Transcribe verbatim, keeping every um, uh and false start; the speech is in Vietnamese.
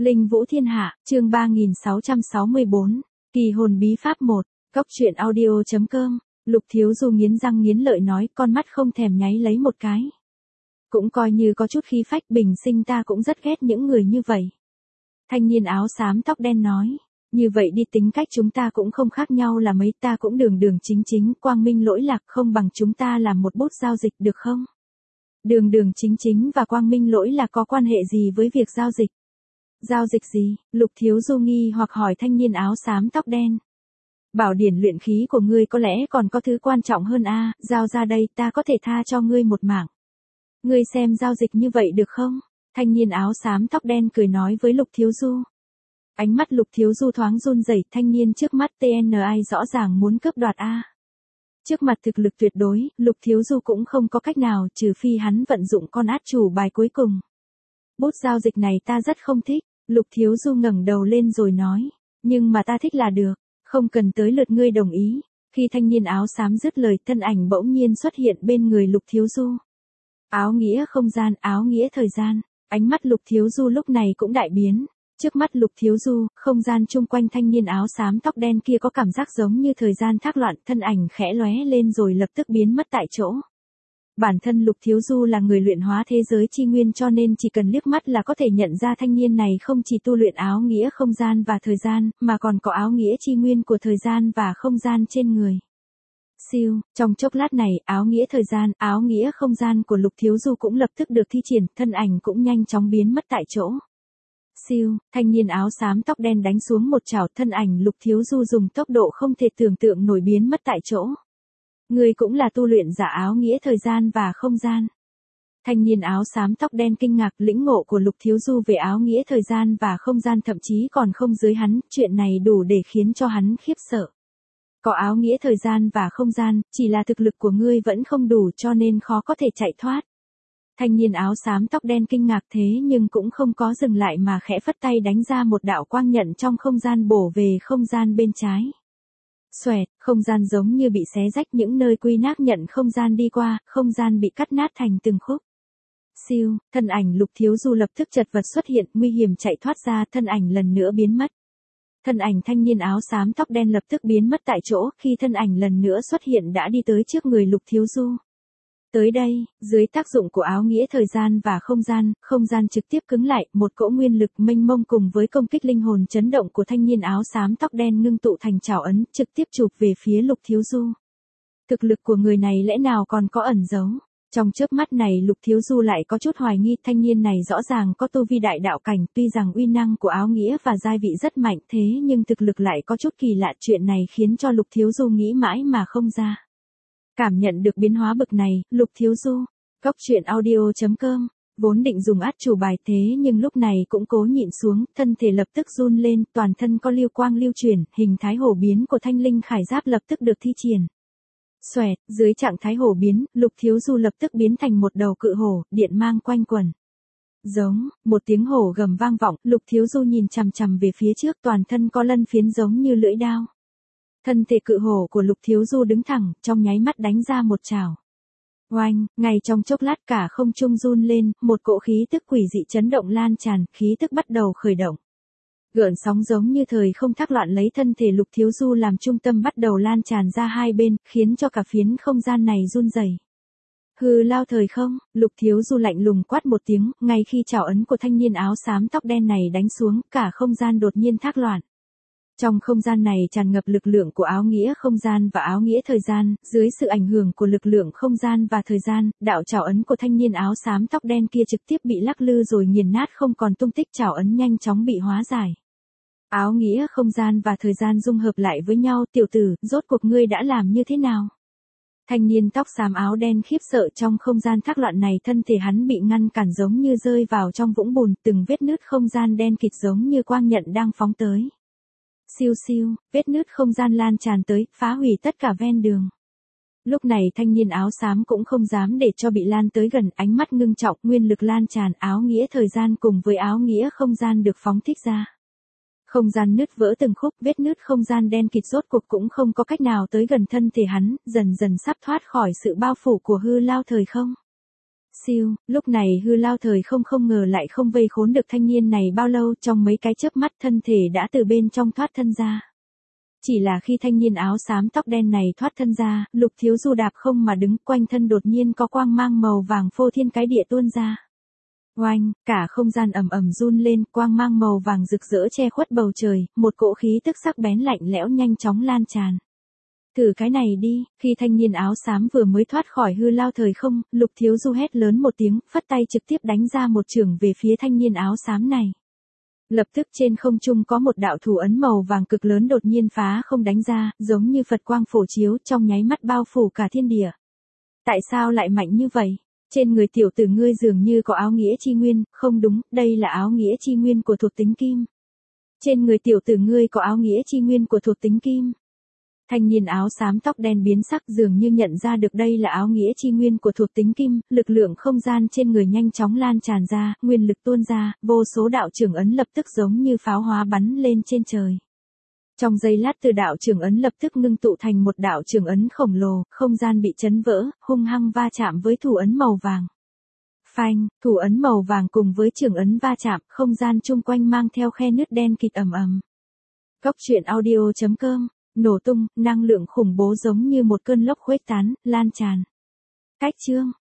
Linh Vũ Thiên Hạ, chương ba nghìn sáu trăm sáu mươi bốn, Kỳ hồn bí pháp một, Cốc truyện audio.com, Lục Thiếu Du nghiến răng nghiến lợi nói, con mắt không thèm nháy lấy một cái. Cũng coi như có chút khí phách, bình sinh ta cũng rất ghét những người như vậy. Thanh niên áo xám tóc đen nói, như vậy đi, tính cách chúng ta cũng không khác nhau là mấy, ta cũng đường đường chính chính, quang minh lỗi lạc, không bằng chúng ta làm một bút giao dịch được không? Đường đường chính chính và quang minh lỗi lạc có quan hệ gì với việc giao dịch? Giao dịch gì? Lục Thiếu Du nghi hoặc hỏi thanh niên áo xám tóc đen. Bảo điển luyện khí của ngươi có lẽ còn có thứ quan trọng hơn a, giao ra đây, ta có thể tha cho ngươi một mạng. Ngươi xem giao dịch như vậy được không? Thanh niên áo xám tóc đen cười nói với Lục Thiếu Du. Ánh mắt Lục Thiếu Du thoáng run rẩy, thanh niên trước mắt tê en i rõ ràng muốn cướp đoạt a. Trước mặt thực lực tuyệt đối, Lục Thiếu Du cũng không có cách nào, trừ phi hắn vận dụng con át chủ bài cuối cùng. Bút giao dịch này ta rất không thích, Lục Thiếu Du ngẩng đầu lên rồi nói, nhưng mà ta thích là được, không cần tới lượt ngươi đồng ý. Khi thanh niên áo xám dứt lời, thân ảnh bỗng nhiên xuất hiện bên người Lục Thiếu Du. Áo nghĩa không gian, áo nghĩa thời gian, ánh mắt Lục Thiếu Du lúc này cũng đại biến. Trước mắt Lục Thiếu Du, không gian chung quanh thanh niên áo xám tóc đen kia có cảm giác giống như thời gian thác loạn, thân ảnh khẽ lóe lên rồi lập tức biến mất tại chỗ. Bản thân Lục Thiếu Du là người luyện hóa thế giới chi nguyên, cho nên chỉ cần liếc mắt là có thể nhận ra thanh niên này không chỉ tu luyện áo nghĩa không gian và thời gian, mà còn có áo nghĩa chi nguyên của thời gian và không gian trên người. Siêu, trong chốc lát này, áo nghĩa thời gian, áo nghĩa không gian của Lục Thiếu Du cũng lập tức được thi triển, thân ảnh cũng nhanh chóng biến mất tại chỗ. Siêu, thanh niên áo xám tóc đen đánh xuống một chảo, thân ảnh Lục Thiếu Du dùng tốc độ không thể tưởng tượng nổi biến mất tại chỗ. Người cũng là tu luyện giả áo nghĩa thời gian và không gian. Thanh niên áo xám tóc đen kinh ngạc, lĩnh ngộ của Lục Thiếu Du về áo nghĩa thời gian và không gian thậm chí còn không dưới hắn, chuyện này đủ để khiến cho hắn khiếp sợ. Có áo nghĩa thời gian và không gian, chỉ là thực lực của ngươi vẫn không đủ cho nên khó có thể chạy thoát. Thanh niên áo xám tóc đen kinh ngạc thế nhưng cũng không có dừng lại mà khẽ phất tay đánh ra một đạo quang nhận trong không gian bổ về không gian bên trái. Xoẹt, không gian giống như bị xé rách, những nơi quy nát nhận không gian đi qua, không gian bị cắt nát thành từng khúc. Siêu, thân ảnh Lục Thiếu Du lập tức chật vật xuất hiện, nguy hiểm chạy thoát ra, thân ảnh lần nữa biến mất. Thân ảnh thanh niên áo xám tóc đen lập tức biến mất tại chỗ, khi thân ảnh lần nữa xuất hiện đã đi tới trước người Lục Thiếu Du. Tới đây, dưới tác dụng của áo nghĩa thời gian và không gian, không gian trực tiếp cứng lại, một cỗ nguyên lực mênh mông cùng với công kích linh hồn chấn động của thanh niên áo xám tóc đen ngưng tụ thành trảo ấn, trực tiếp chụp về phía Lục Thiếu Du. Thực lực của người này lẽ nào còn có ẩn giấu? Trong chớp mắt này Lục Thiếu Du lại có chút hoài nghi, thanh niên này rõ ràng có tu vi đại đạo cảnh, tuy rằng uy năng của áo nghĩa và giai vị rất mạnh thế nhưng thực lực lại có chút kỳ lạ, chuyện này khiến cho Lục Thiếu Du nghĩ mãi mà không ra. Cảm nhận được biến hóa bực này, Lục Thiếu Du, Cốc truyện audio.com, vốn định dùng át chủ bài thế nhưng lúc này cũng cố nhịn xuống, thân thể lập tức run lên, toàn thân có lưu quang lưu chuyển, hình thái hổ biến của thanh linh khải giáp lập tức được thi triển. Xoẹt, dưới trạng thái hổ biến, Lục Thiếu Du lập tức biến thành một đầu cự hổ, điện mang quanh quẩn. Giống, một tiếng hổ gầm vang vọng, Lục Thiếu Du nhìn chằm chằm về phía trước, toàn thân có lân phiến giống như lưỡi đao. Thân thể cự hổ của Lục Thiếu Du đứng thẳng, trong nháy mắt đánh ra một chảo. Oanh, ngay trong chốc lát cả không trung run lên, một cỗ khí tức quỷ dị chấn động lan tràn, khí tức bắt đầu khởi động. Gợn sóng giống như thời không thác loạn lấy thân thể Lục Thiếu Du làm trung tâm bắt đầu lan tràn ra hai bên, khiến cho cả phiến không gian này run rẩy. Hư lao thời không, Lục Thiếu Du lạnh lùng quát một tiếng, ngay khi trảo ấn của thanh niên áo xám tóc đen này đánh xuống, cả không gian đột nhiên thác loạn. Trong không gian này tràn ngập lực lượng của áo nghĩa không gian và áo nghĩa thời gian, dưới sự ảnh hưởng của lực lượng không gian và thời gian, đạo trảo ấn của thanh niên áo xám tóc đen kia trực tiếp bị lắc lư rồi nghiền nát không còn tung tích, trảo ấn nhanh chóng bị hóa giải. Áo nghĩa không gian và thời gian dung hợp lại với nhau, tiểu tử, rốt cuộc ngươi đã làm như thế nào? Thanh niên tóc xám áo đen khiếp sợ, trong không gian thác loạn này thân thể hắn bị ngăn cản giống như rơi vào trong vũng bùn, từng vết nứt không gian đen kịt giống như quang nhận đang phóng tới. Siêu siêu, vết nứt không gian lan tràn tới, phá hủy tất cả ven đường. Lúc này thanh niên áo xám cũng không dám để cho bị lan tới gần, ánh mắt ngưng trọng, nguyên lực lan tràn, áo nghĩa thời gian cùng với áo nghĩa không gian được phóng thích ra. Không gian nứt vỡ từng khúc, vết nứt không gian đen kịt rốt cuộc cũng không có cách nào tới gần thân thể hắn, dần dần sắp thoát khỏi sự bao phủ của hư lao thời không. Siêu, lúc này hư lao thời không không ngờ lại không vây khốn được thanh niên này bao lâu, trong mấy cái chớp mắt thân thể đã từ bên trong thoát thân ra. Chỉ là khi thanh niên áo xám tóc đen này thoát thân ra, Lục Thiếu Du đạp không mà đứng, quanh thân đột nhiên có quang mang màu vàng phô thiên cái địa tuôn ra. Oanh, cả không gian ầm ầm run lên, quang mang màu vàng rực rỡ che khuất bầu trời, một cỗ khí tức sắc bén lạnh lẽo nhanh chóng lan tràn. Thử cái này đi, khi thanh niên áo xám vừa mới thoát khỏi hư lao thời không, Lục Thiếu Du hét lớn một tiếng, phất tay trực tiếp đánh ra một chưởng về phía thanh niên áo xám này. Lập tức trên không trung có một đạo thủ ấn màu vàng cực lớn đột nhiên phá không đánh ra, giống như Phật quang phổ chiếu, trong nháy mắt bao phủ cả thiên địa. Tại sao lại mạnh như vậy? Trên người tiểu tử ngươi dường như có áo nghĩa chi nguyên, không đúng, đây là áo nghĩa chi nguyên của thuộc tính kim. Trên người tiểu tử ngươi có áo nghĩa chi nguyên của thuộc tính kim. Thanh niên áo xám tóc đen biến sắc dường như nhận ra được đây là áo nghĩa chi nguyên của thuộc tính kim, lực lượng không gian trên người nhanh chóng lan tràn ra, nguyên lực tuôn ra, vô số đạo trưởng ấn lập tức giống như pháo hoa bắn lên trên trời. Trong giây lát từ đạo trưởng ấn lập tức ngưng tụ thành một đạo trưởng ấn khổng lồ, không gian bị chấn vỡ, hung hăng va chạm với thủ ấn màu vàng. Phanh, thủ ấn màu vàng cùng với trưởng ấn va chạm, không gian chung quanh mang theo khe nứt đen kịt ầm ầm. Cốc truyện audio chấm com, nổ tung, năng lượng khủng bố giống như một cơn lốc khuếch tán, lan tràn. Cách chương